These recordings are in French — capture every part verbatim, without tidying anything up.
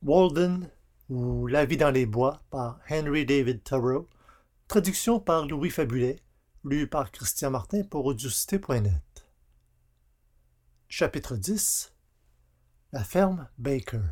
Walden ou La vie dans les bois par Henry David Thoreau, traduction par Louis Fabulet, lu par Christian Martin pour audiocité point net. Chapitre dix. La ferme Baker.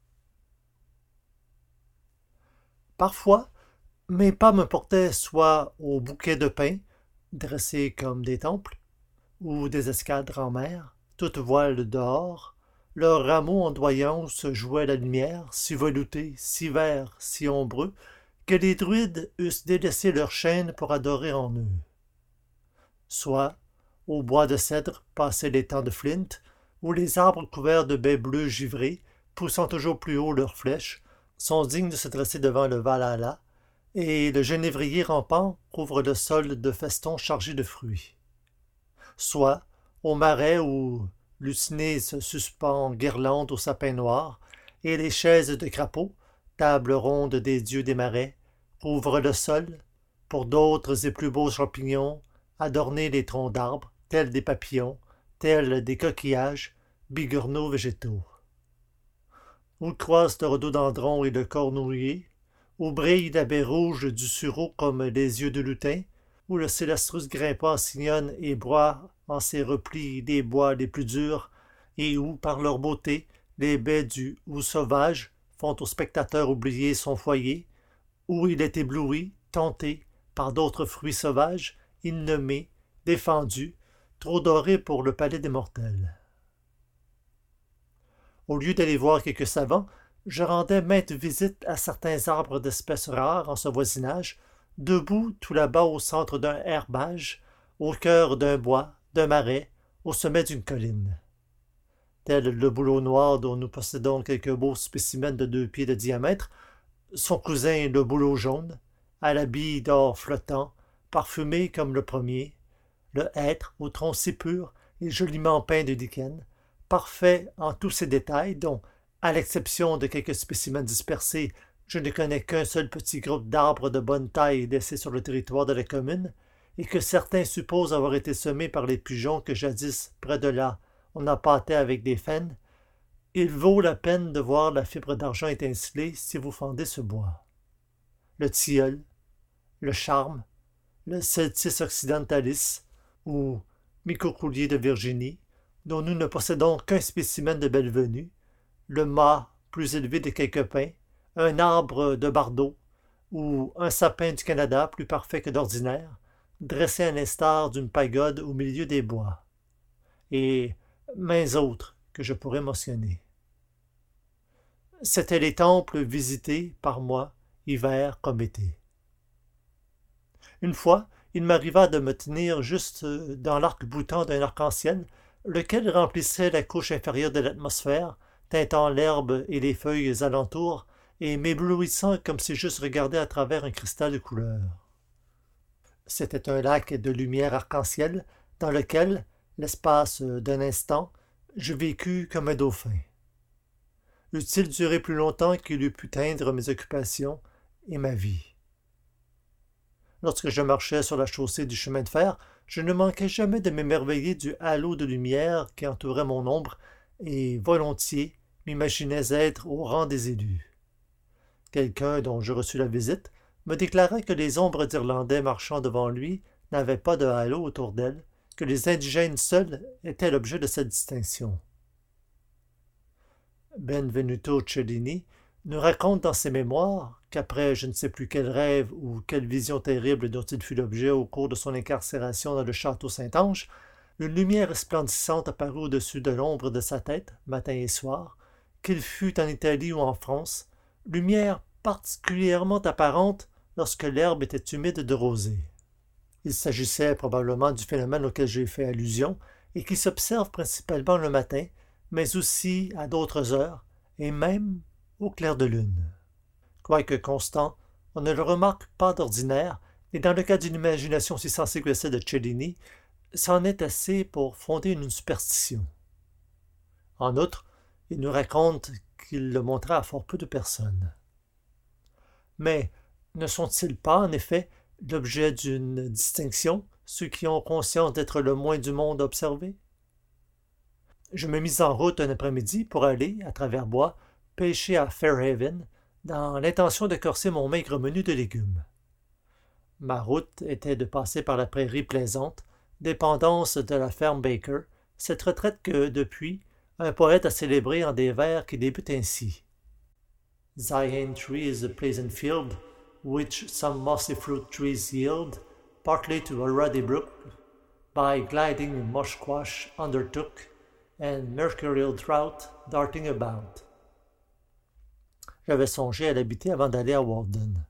Parfois, mes pas me portaient soit aux bouquets de pins, dressés comme des temples, ou des escadres en mer, toutes voiles dehors, leurs rameaux ondoyants où se jouait la lumière, si veloutée, si vert, si ombreux, que les druides eussent délaissé leurs chaînes pour adorer en eux. Soit, au bois de cèdre passaient les temps de Flint, où les arbres couverts de baies bleues givrées, poussant toujours plus haut leurs flèches, sont dignes de se dresser devant le Valhalla, et le genévrier rampant couvre le sol de festons chargés de fruits. Soit, au marais où Luciné se suspend en guirlande au sapin noir, et les chaises de crapaud, table ronde des dieux des marais, couvrent le sol, pour d'autres et plus beaux champignons, adorner les troncs d'arbres, tels des papillons, tels des coquillages, bigorneaux végétaux. Où croisent le rhododendron et le cornouiller, où brille la baie rouge du sureau comme les yeux de lutin, où le célastrus grimpant sillonne et broie en ses replis les bois les plus durs, et où, par leur beauté, les baies du houx sauvage font au spectateur oublier son foyer, où il est ébloui, tenté, par d'autres fruits sauvages, innommés, défendus, trop dorés pour le palais des mortels. Au lieu d'aller voir quelques savants, je rendais mainte visite à certains arbres d'espèces rares en ce voisinage, debout tout là-bas au centre d'un herbage, au cœur d'un bois, d'un marais, au sommet d'une colline. Tel le bouleau noir dont nous possédons quelques beaux spécimens de deux pieds de diamètre, son cousin le bouleau jaune, à l'habit d'or flottant, parfumé comme le premier, le hêtre au tronc si pur et joliment peint de lichen, parfait en tous ses détails, dont, à l'exception de quelques spécimens dispersés, je ne connais qu'un seul petit groupe d'arbres de bonne taille laissés sur le territoire de la commune, et que certains supposent avoir été semés par les pigeons que jadis, près de là, on appâtait avec des faines, il vaut la peine de voir la fibre d'argent étinceler si vous fendez ce bois. Le tilleul, le charme, le celtis occidentalis, ou micocoulier de Virginie, dont nous ne possédons qu'un spécimen de belle venue, le mât plus élevé de quelques pins, un arbre de Bordeaux, ou un sapin du Canada plus parfait que d'ordinaire, dressé à l'instar d'une pagode au milieu des bois, et maints autres que je pourrais mentionner. C'étaient les temples visités par moi, hiver comme été. Une fois, il m'arriva de me tenir juste dans l'arc-boutant d'un arc-en-ciel, lequel remplissait la couche inférieure de l'atmosphère, teintant l'herbe et les feuilles alentour, et m'éblouissant comme si j'eusse regardé à travers un cristal de couleur. C'était un lac de lumière arc-en-ciel, dans lequel, l'espace d'un instant, je vécus comme un dauphin. Eût-il duré plus longtemps qu'il eût pu teindre mes occupations et ma vie? Lorsque je marchais sur la chaussée du chemin de fer, je ne manquais jamais de m'émerveiller du halo de lumière qui entourait mon ombre, et volontiers m'imaginais être au rang des élus. Quelqu'un dont je reçus la visite me déclara que les ombres d'Irlandais marchant devant lui n'avaient pas de halo autour d'elles, que les indigènes seuls étaient l'objet de cette distinction. Benvenuto Cellini nous raconte dans ses mémoires qu'après je ne sais plus quel rêve ou quelle vision terrible dont il fut l'objet au cours de son incarcération dans le château Saint-Ange, une lumière resplendissante apparut au-dessus de l'ombre de sa tête, matin et soir, qu'il fût en Italie ou en France, lumière particulièrement apparente lorsque l'herbe était humide de rosée. Il s'agissait probablement du phénomène auquel j'ai fait allusion et qui s'observe principalement le matin, mais aussi à d'autres heures, et même au clair de lune. Quoique constant, on ne le remarque pas d'ordinaire, et dans le cas d'une imagination si sensible que celle de Cellini, c'en est assez pour fonder une superstition. En outre, il nous raconte qu'il le montra à fort peu de personnes. Mais ne sont-ils pas, en effet, l'objet d'une distinction, ceux qui ont conscience d'être le moins du monde observé? Je me mis en route un après-midi pour aller, à travers bois, pêcher à Fairhaven dans l'intention de corser mon maigre menu de légumes. Ma route était de passer par la prairie plaisante, dépendance de la ferme Baker, cette retraite que, depuis, un poète a célébrée en des vers qui débutent ainsi. Thy tree is a pleasant field, which some mossy fruit trees yield, partly to a ruddy brook, by gliding mushquash undertook, and mercurial trout darting about. J'avais songé à l'habiter avant d'aller à Walden.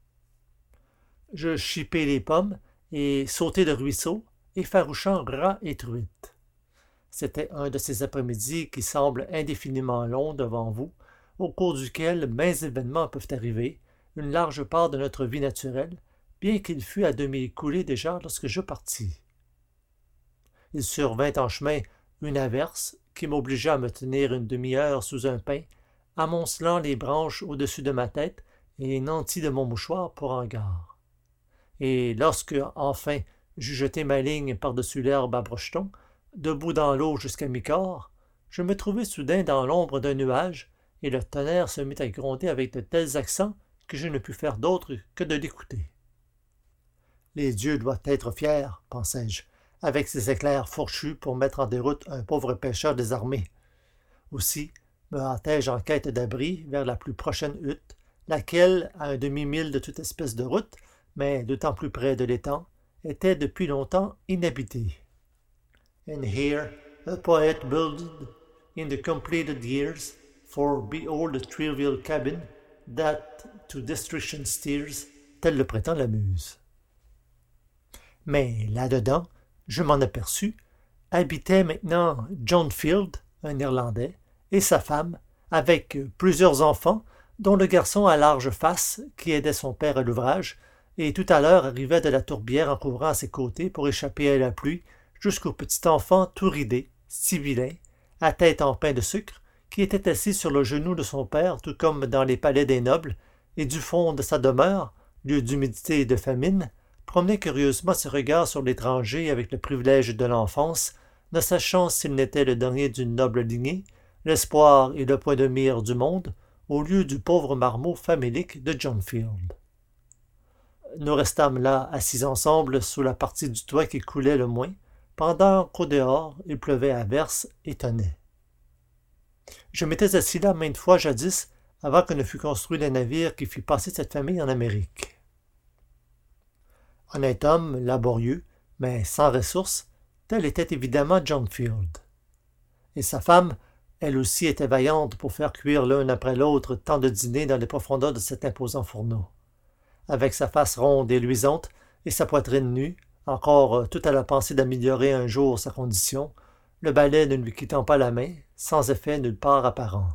Je chipai les pommes et sautai le ruisseau, effarouchant rats et truites. C'était un de ces après-midi qui semblent indéfiniment longs devant vous, au cours duquel maints événements peuvent arriver, une large part de notre vie naturelle, bien qu'il fût à demi écoulé déjà lorsque je partis. Il survint en chemin une averse qui m'obligea à me tenir une demi-heure sous un pin, amoncelant les branches au-dessus de ma tête et nanti de mon mouchoir pour en gare. Et lorsque, enfin, j'eus jeté ma ligne par-dessus l'herbe à brochetons, debout dans l'eau jusqu'à mi-corps, je me trouvai soudain dans l'ombre d'un nuage, et le tonnerre se mit à gronder avec de tels accents que je ne pus faire d'autre que de l'écouter. Les dieux doivent être fiers, pensai-je, avec ces éclairs fourchus pour mettre en déroute un pauvre pêcheur désarmé. Aussi me hâtai-je en quête d'abri vers la plus prochaine hutte, laquelle, à un demi-mille de toute espèce de route, mais d'autant plus près de l'étang, était depuis longtemps inhabitée. And here a poet builded in the completed years, for behold a trivial cabin that to destruction steers, tel le prétend la muse. Mais là-dedans, je m'en aperçus, habitait maintenant John Field, un Irlandais, et sa femme, avec plusieurs enfants, dont le garçon à large face, qui aidait son père à l'ouvrage, et tout à l'heure arrivait de la tourbière en courant à ses côtés pour échapper à la pluie, jusqu'au petit enfant tout ridé, si vilain, à tête en pain de sucre, qui était assis sur le genou de son père, tout comme dans les palais des nobles, et du fond de sa demeure, lieu d'humidité et de famine, promenait curieusement ses regards sur l'étranger avec le privilège de l'enfance, ne sachant s'il n'était le dernier d'une noble lignée, l'espoir et le point de mire du monde, au lieu du pauvre marmot famélique de John Field. Nous restâmes là, assis ensemble, sous la partie du toit qui coulait le moins, pendant qu'au dehors il pleuvait à verse et tonnait. Je m'étais assis là maintes fois jadis, avant que ne fût construit le navire qui fit passer cette famille en Amérique. Honnête homme, laborieux, mais sans ressources, tel était évidemment John Field. Et sa femme, elle aussi était vaillante pour faire cuire l'un après l'autre tant de dîners dans les profondeurs de cet imposant fourneau. Avec sa face ronde et luisante et sa poitrine nue, encore tout à la pensée d'améliorer un jour sa condition, le balai ne lui quittant pas la main, sans effet nulle part apparent.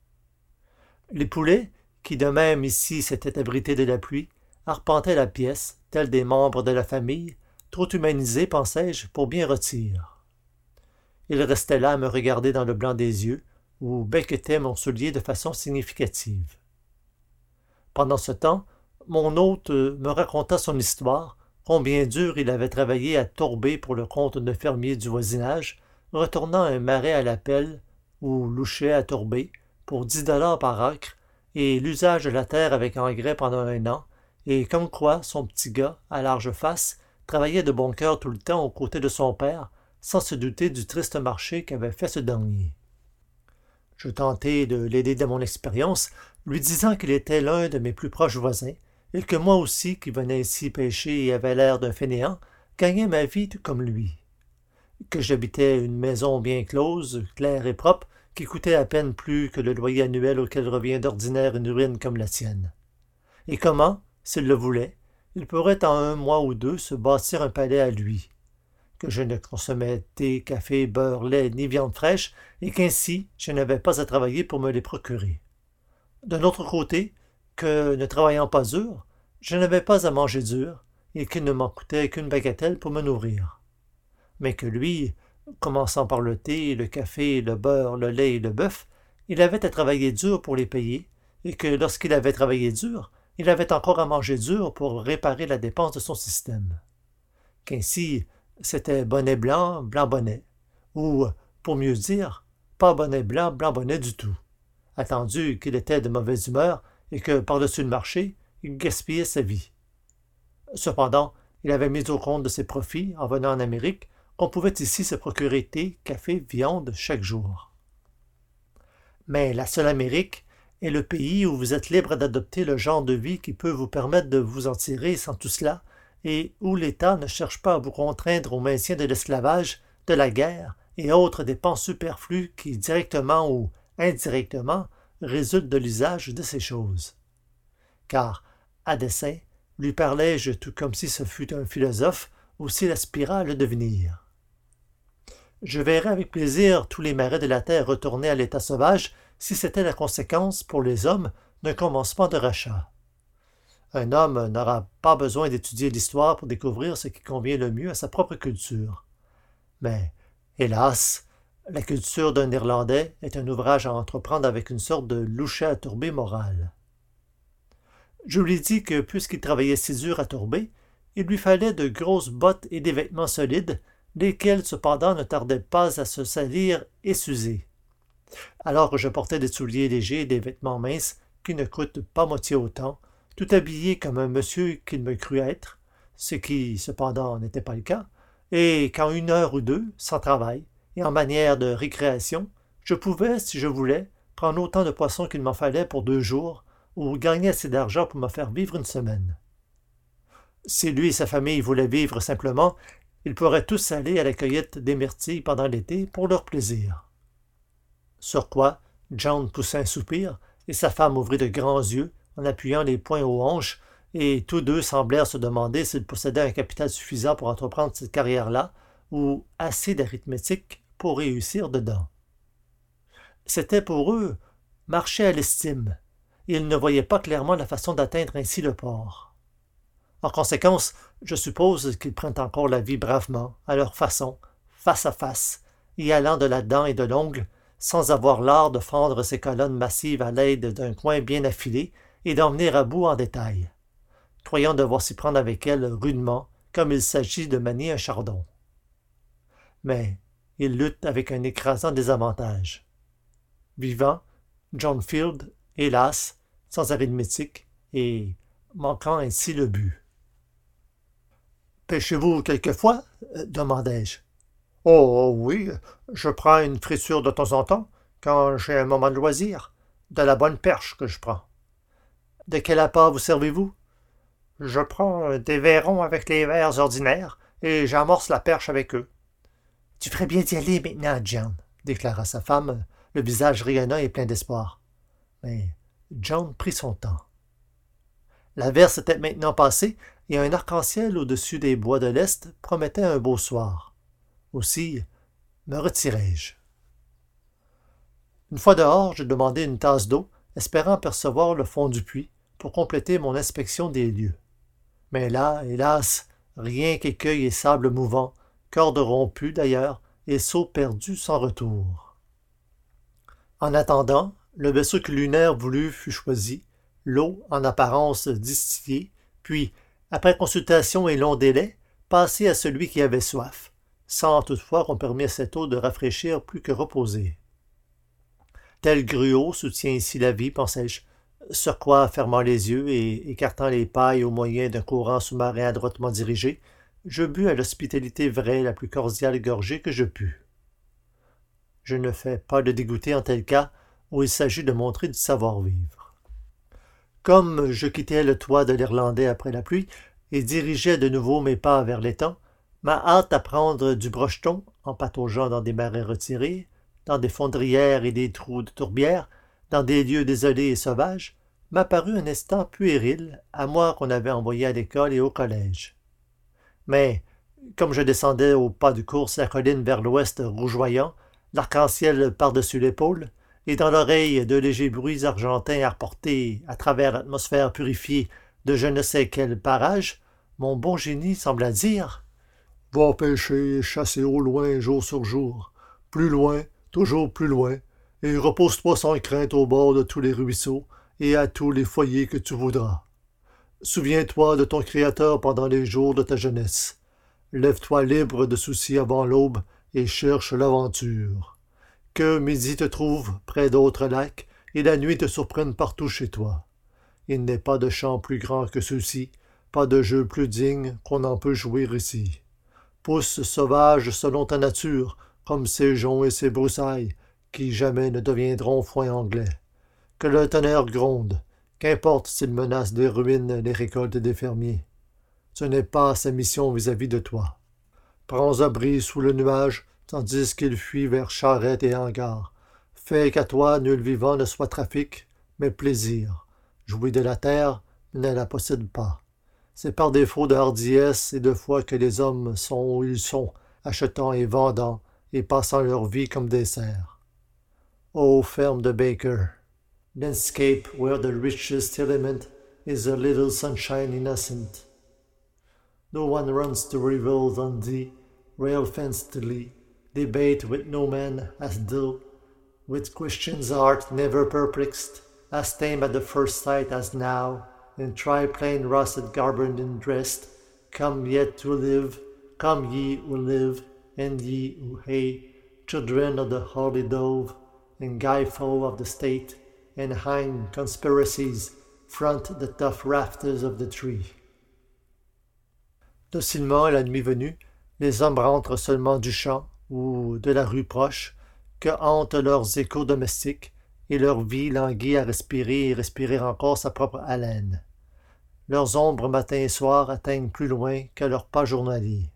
Les poulets, qui de même ici s'étaient abrités de la pluie, arpentaient la pièce, tels des membres de la famille, trop humanisés, pensai-je, pour bien rôtir. Ils restaient là à me regarder dans le blanc des yeux, où becquetait mon soulier de façon significative. Pendant ce temps, mon hôte me raconta son histoire, combien dur il avait travaillé à tourber pour le compte d'un fermier du voisinage, retournant un marais à la pelle ou louchet à tourber pour dix dollars par acre, et l'usage de la terre avec engrais pendant un an, et comme quoi son petit gars, à large face, travaillait de bon cœur tout le temps aux côtés de son père, sans se douter du triste marché qu'avait fait ce dernier. Je tentai de l'aider de mon expérience, lui disant qu'il était l'un de mes plus proches voisins, et que moi aussi, qui venais ici pêcher et avait l'air d'un fainéant, gagnais ma vie tout comme lui. Que j'habitais une maison bien close, claire et propre, qui coûtait à peine plus que le loyer annuel auquel revient d'ordinaire une ruine comme la sienne. Et comment, s'il le voulait, il pourrait en un mois ou deux se bâtir un palais à lui, que je ne consommais thé, café, beurre, lait ni viande fraîche, et qu'ainsi je n'avais pas à travailler pour me les procurer. D'un autre côté, que, ne travaillant pas dur, je n'avais pas à manger dur, et qu'il ne m'en coûtait qu'une bagatelle pour me nourrir. Mais que lui, commençant par le thé, le café, le beurre, le lait et le bœuf, il avait à travailler dur pour les payer, et que lorsqu'il avait travaillé dur, il avait encore à manger dur pour réparer la dépense de son système. Qu'ainsi, c'était bonnet blanc, blanc bonnet, ou, pour mieux dire, pas bonnet blanc, blanc bonnet du tout, attendu qu'il était de mauvaise humeur et que, par-dessus le marché, il gaspillait sa vie. Cependant, il avait mis au compte de ses profits, en venant en Amérique, qu'on pouvait ici se procurer thé, café, viande chaque jour. Mais la seule Amérique est le pays où vous êtes libre d'adopter le genre de vie qui peut vous permettre de vous en tirer sans tout cela, et où l'État ne cherche pas à vous contraindre au maintien de l'esclavage, de la guerre et autres dépenses superflues qui, directement ou indirectement, résultent de l'usage de ces choses. Car, à dessein, lui parlais-je tout comme si ce fût un philosophe ou s'il aspirait à le devenir. Je verrais avec plaisir tous les marais de la terre retourner à l'état sauvage si c'était la conséquence, pour les hommes, d'un commencement de rachat. Un homme n'aura pas besoin d'étudier l'histoire pour découvrir ce qui convient le mieux à sa propre culture. Mais, hélas, la culture d'un Irlandais est un ouvrage à entreprendre avec une sorte de louchet à tourber moral. Je lui dis que, puisqu'il travaillait si dur à tourber, il lui fallait de grosses bottes et des vêtements solides, lesquels cependant ne tardaient pas à se salir et s'user. Alors que je portais des souliers légers et des vêtements minces qui ne coûtent pas moitié autant, tout habillé comme un monsieur qu'il me crut être, ce qui cependant n'était pas le cas, et qu'en une heure ou deux, sans travail, et en manière de récréation, je pouvais, si je voulais, prendre autant de poissons qu'il m'en fallait pour deux jours, ou gagner assez d'argent pour me faire vivre une semaine. Si lui et sa famille voulaient vivre simplement, ils pourraient tous aller à la cueillette des myrtilles pendant l'été pour leur plaisir. Sur quoi, John poussa un soupir, et sa femme ouvrit de grands yeux, en appuyant les poings aux hanches, et tous deux semblèrent se demander s'ils possédaient un capital suffisant pour entreprendre cette carrière-là, ou assez d'arithmétique pour réussir dedans. C'était pour eux marcher à l'estime, et ils ne voyaient pas clairement la façon d'atteindre ainsi le port. En conséquence, je suppose qu'ils prennent encore la vie bravement, à leur façon, face à face, y allant de la dent et de l'ongle, sans avoir l'art de fendre ces colonnes massives à l'aide d'un coin bien affilé et d'en venir à bout en détail, croyant devoir s'y prendre avec elles rudement, comme il s'agit de manier un chardon. Mais ils luttent avec un écrasant désavantage. Vivant, John Field, hélas, sans arithmétique, et manquant ainsi le but. Pêchez-vous quelquefois? Demandai-je. Oh oui, je prends une frissure de temps en temps, quand j'ai un moment de loisir. De la bonne perche que je prends. De quel appât vous servez-vous? Je prends des vairons avec les vers ordinaires, et j'amorce la perche avec eux. Tu ferais bien d'y aller maintenant, John, déclara sa femme, le visage rayonnant et plein d'espoir. Mais John prit son temps. L'averse était maintenant passée, et un arc-en-ciel au-dessus des bois de l'Est promettait un beau soir. Aussi me retirai-je. Une fois dehors, je demandai une tasse d'eau, espérant percevoir le fond du puits, pour compléter mon inspection des lieux. Mais là, hélas, rien qu'écueils et sable mouvant, cordes rompues d'ailleurs, et seaux perdus sans retour. En attendant, le vaisseau culinaire voulu fut choisi, l'eau, en apparence, distillée, puis, après consultation et long délai, passée à celui qui avait soif, sans toutefois qu'on permît à cette eau de rafraîchir plus que reposer. Tel gruau soutient ici la vie, pensai-je, sur quoi, fermant les yeux et écartant les pailles au moyen d'un courant sous-marin adroitement dirigé, je bus à l'hospitalité vraie la plus cordiale gorgée que je pus. Je ne fais pas de dégoûté en tel cas où il s'agit de montrer du savoir-vivre. Comme je quittais le toit de l'Irlandais après la pluie et dirigeais de nouveau mes pas vers l'étang, ma hâte à prendre du brocheton, en pataugeant dans des marais retirés, dans des fondrières et des trous de tourbières, dans des lieux désolés et sauvages, m'apparut un instant puéril à moi qu'on avait envoyé à l'école et au collège. Mais, comme je descendais au pas de course la colline vers l'ouest rougeoyant, l'arc-en-ciel par-dessus l'épaule, et dans l'oreille de légers bruits argentins à reporter à travers l'atmosphère purifiée de je ne sais quel parage, mon bon génie sembla dire « Va pêcher et chasser au loin jour sur jour, plus loin, toujours plus loin, et repose-toi sans crainte au bord de tous les ruisseaux et à tous les foyers que tu voudras. Souviens-toi de ton Créateur pendant les jours de ta jeunesse. Lève-toi libre de soucis avant l'aube et cherche l'aventure. Que midi te trouve près d'autres lacs et la nuit te surprenne partout chez toi. Il n'est pas de chants plus grands que ceux-ci, pas de jeux plus dignes qu'on en peut jouer ici. Pousse sauvage selon ta nature, comme ces joncs et ces broussailles, qui jamais ne deviendront foin anglais. Que le tonnerre gronde, qu'importe s'il menace des ruines les récoltes des fermiers. Ce n'est pas sa mission vis-à-vis de toi. Prends abri sous le nuage, tandis qu'il fuit vers charrette et hangar. Fais qu'à toi nul vivant ne soit trafic, mais plaisir. Jouir de la terre, mais ne la possède pas. C'est par défaut de hardiesse et de foi que les hommes sont où ils sont, achetant et vendant, et passant leur vie comme des serfs. Ô ferme de Baker, landscape where the richest element is a little sunshine innocent. No one runs to revel on thee, rail fencedly, debate with no man as thou, with questions art never perplexed, as tame at the first sight as now, and try plain russet garbed and dressed, come yet to live, come ye who live, and ye who hae, children of the holy dove, and guy foe of the state, and hind conspiracies, front the tough rafters of the tree. Docilement, la nuit venue, les hommes rentrent seulement du champ ou de la rue proche, que hantent leurs échos domestiques, et leur vie languit à respirer et respirer encore sa propre haleine. Leurs ombres matin et soir atteignent plus loin que leurs pas journaliers.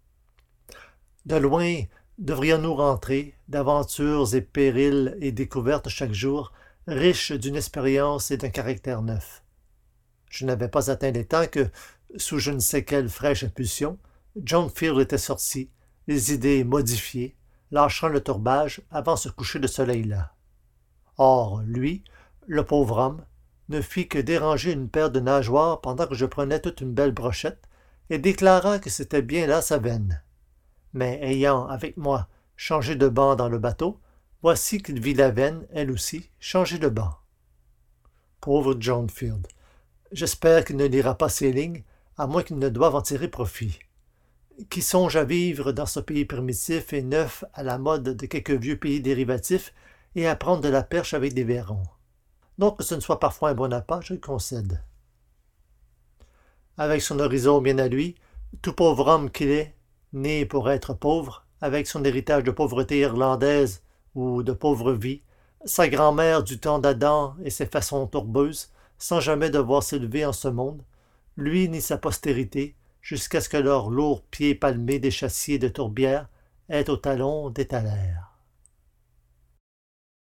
De loin, devrions-nous rentrer, d'aventures et périls et découvertes chaque jour, riches d'une expérience et d'un caractère neuf. Je n'avais pas atteint les temps que, sous je ne sais quelle fraîche impulsion, John Field était sorti, les idées modifiées, lâchant le tourbage avant ce coucher de soleil-là. Or, lui, le pauvre homme, ne fit que déranger une paire de nageoires pendant que je prenais toute une belle brochette et déclara que c'était bien là sa veine. Mais ayant, avec moi, changé de banc dans le bateau, voici qu'il vit la veine, elle aussi, changer de banc. Pauvre John Field. J'espère qu'il ne lira pas ces lignes, à moins qu'il ne doive en tirer profit. Qui songe à vivre dans ce pays primitif et neuf à la mode de quelques vieux pays dérivatifs et à prendre de la perche avec des vairons. Donc que ce ne soit parfois un bon appât, je le concède. Avec son horizon bien à lui, tout pauvre homme qu'il est, né pour être pauvre, avec son héritage de pauvreté irlandaise ou de pauvre vie, sa grand-mère du temps d'Adam et ses façons tourbeuses, sans jamais devoir s'élever en ce monde, lui ni sa postérité, jusqu'à ce que leurs lourds pieds palmés d'échassiers de tourbières aient au talon des thalers.